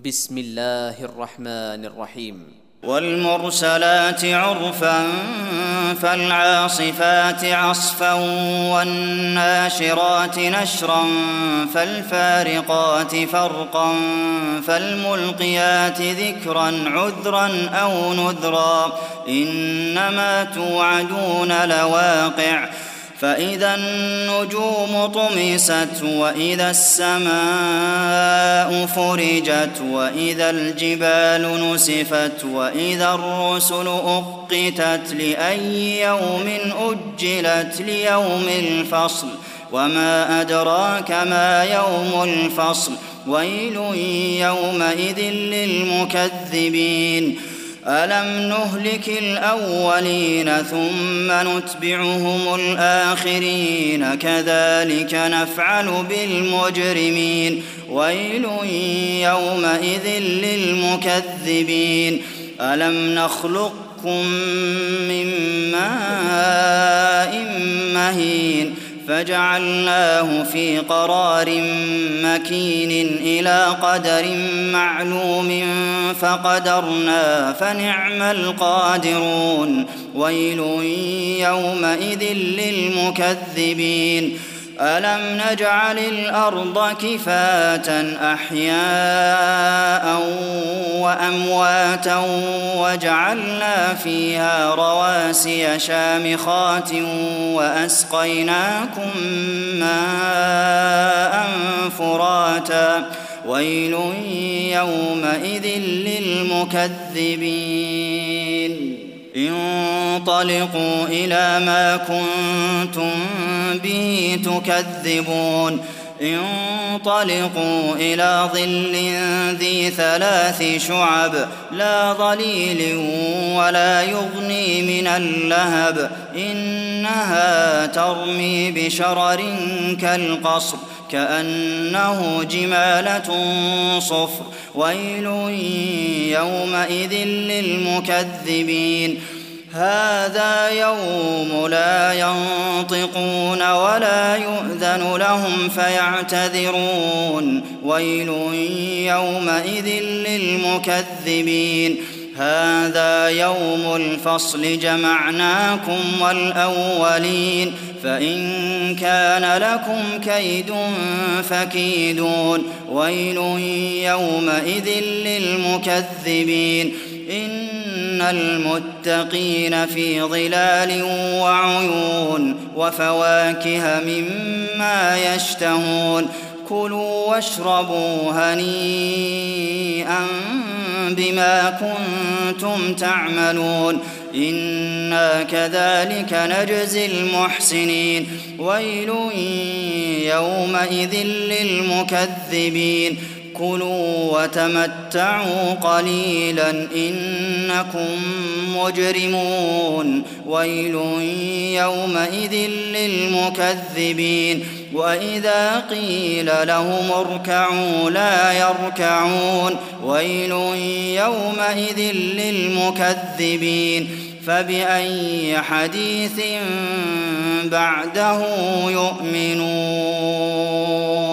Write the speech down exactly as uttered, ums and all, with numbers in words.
بسم الله الرحمن الرحيم والمرسلات عرفا فالعاصفات عصفا والناشرات نشرا فالفارقات فرقا فالملقيات ذكرا عذرا أو نذرا إنما توعدون لواقع فإذا النجوم طمست وإذا السماء فرجت وإذا الجبال نسفت وإذا الرسل أقتت لأي يوم أجلت ليوم الفصل وما أدراك ما يوم الفصل ويل يومئذ للمكذبين ألم نهلك الأولين ثم نتبعهم الآخرين كذلك نفعل بالمجرمين ويل يومئذ للمكذبين ألم نخلقكم من ماء مهين فجعلناه في قرار مكين إلى قدر معلوم فقدرنا فنعم القادرون ويل يومئذ للمكذبين ألم نجعل الأرض كفاة أحياء وأمواتا وجعلنا فيها رواسي شامخات وأسقيناكم ماء فراتا ويل يومئذ للمكذبين انطلقوا إلى ما كنتم به تكذبون انطلقوا إلى ظل ذي ثلاث شعب لا ظليل ولا يغني من اللهب إنها ترمي بشرر كالقصر كأنه جمالة صفر ويل يومئذ للمكذبين هذا يوم لا ينطقون ولا يؤذن لهم فيعتذرون ويل يومئذ للمكذبين هذا يوم الفصل جمعناكم والأولين فإن كان لكم كيد فكيدون ويل يومئذ للمكذبين إن المتقين في ظلال وعيون وفواكه مما يشتهون كلوا واشربوا هنيئا بما كنتم تعملون إنا كذلك نجزي المحسنين ويل يومئذ للمكذبين كلوا وتمتعوا قليلا إنكم مجرمون ويل يومئذ للمكذبين وإذا قيل لهم اركعوا لا يركعون ويل يومئذ للمكذبين فبأي حديث بعده يؤمنون.